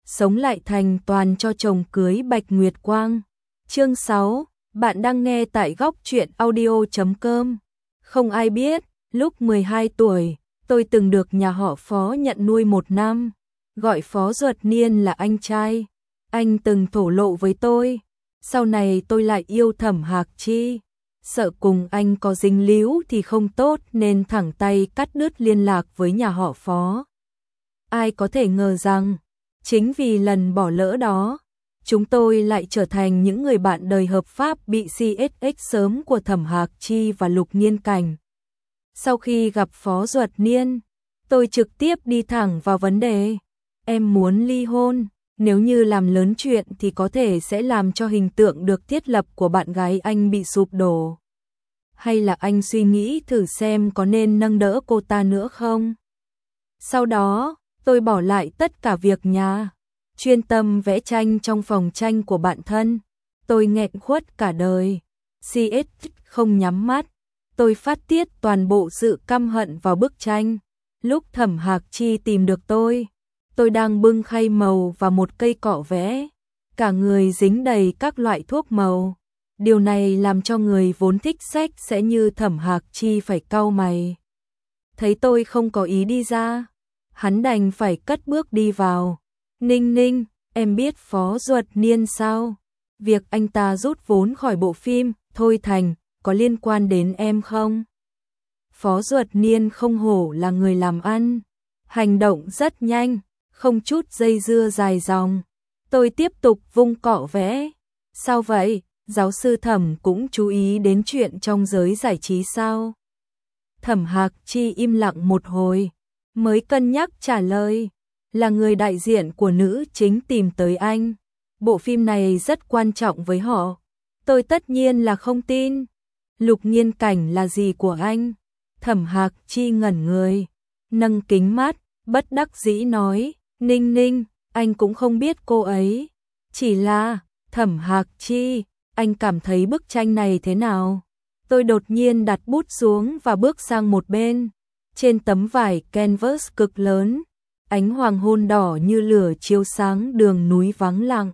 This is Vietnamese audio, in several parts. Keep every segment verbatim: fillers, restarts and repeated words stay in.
sống lại thành toàn cho chồng cưới Bạch Nguyệt Quang. Chương sáu, bạn đang nghe tại góc truyện audio chấm com. Không ai biết, lúc mười hai tuổi, tôi từng được nhà họ Phó nhận nuôi một năm, gọi Phó Duật Niên là anh trai. Anh từng thổ lộ với tôi, sau này tôi lại yêu Thẩm Hạc Chi, sợ cùng anh có dính líu thì không tốt nên thẳng tay cắt đứt liên lạc với nhà họ Phó. Ai có thể ngờ rằng, chính vì lần bỏ lỡ đó, chúng tôi lại trở thành những người bạn đời hợp pháp bị xê ét ích sớm của Thẩm Hạc Chi và Lục Nhiên Cảnh. Sau khi gặp Phó Duật Niên, tôi trực tiếp đi thẳng vào vấn đề. Em muốn ly hôn, nếu như làm lớn chuyện thì có thể sẽ làm cho hình tượng được thiết lập của bạn gái anh bị sụp đổ. Hay là anh suy nghĩ thử xem có nên nâng đỡ cô ta nữa không? Sau đó, tôi bỏ lại tất cả việc nhà, chuyên tâm vẽ tranh trong phòng tranh của bạn thân. Tôi nghẹn khuất cả đời. xê ét không nhắm mắt, tôi phát tiết toàn bộ sự căm hận vào bức tranh. Lúc Thẩm Hạc Chi tìm được tôi, tôi đang bưng khay màu và một cây cọ vẽ, cả người dính đầy các loại thuốc màu. Điều này làm cho người vốn thích sách sẽ như Thẩm Hạc Chi phải cau mày. Thấy tôi không có ý đi ra, hắn đành phải cất bước đi vào. Ninh Ninh, em biết Phó Duật Niên sao? Việc anh ta rút vốn khỏi bộ phim Thôi Thành có liên quan đến em không? Phó Duật Niên không hổ là người làm ăn, hành động rất nhanh, không chút dây dưa dài dòng. Tôi tiếp tục vung cọ vẽ. Sao vậy? Giáo sư Thẩm cũng chú ý đến chuyện trong giới giải trí sao? Thẩm Hạc Chi im lặng một hồi, mới cân nhắc trả lời. Là người đại diện của nữ chính tìm tới anh. Bộ phim này rất quan trọng với họ. Tôi tất nhiên là không tin. Lục Nhiên Cảnh là gì của anh? Thẩm Hạc Chi ngẩn người, nâng kính mắt, bất đắc dĩ nói. Ninh Ninh, anh cũng không biết cô ấy. Chỉ là, Thẩm Hạc Chi, anh cảm thấy bức tranh này thế nào? Tôi đột nhiên đặt bút xuống và bước sang một bên. Trên tấm vải canvas cực lớn, ánh hoàng hôn đỏ như lửa chiếu sáng đường núi vắng lặng.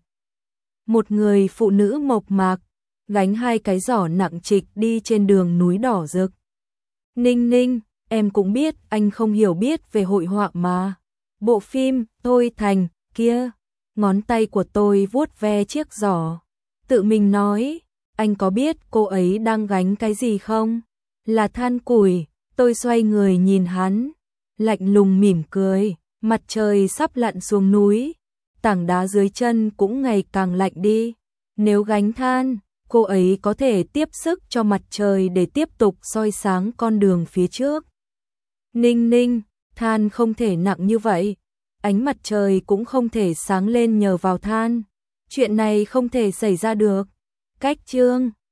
Một người phụ nữ mộc mạc, gánh hai cái giỏ nặng trịch đi trên đường núi đỏ rực. Ninh Ninh, em cũng biết anh không hiểu biết về hội họa mà. Bộ phim Thôi Thành kia, ngón tay của tôi vuốt ve chiếc giỏ, tự mình nói, anh có biết cô ấy đang gánh cái gì không? Là than củi. Tôi xoay người nhìn hắn, lạnh lùng mỉm cười. Mặt trời sắp lặn xuống núi, tảng đá dưới chân cũng ngày càng lạnh đi. Nếu gánh than, cô ấy có thể tiếp sức cho mặt trời để tiếp tục soi sáng con đường phía trước. Ninh Ninh, than không thể nặng như vậy. Ánh mặt trời cũng không thể sáng lên nhờ vào than. Chuyện này không thể xảy ra được. Cách chương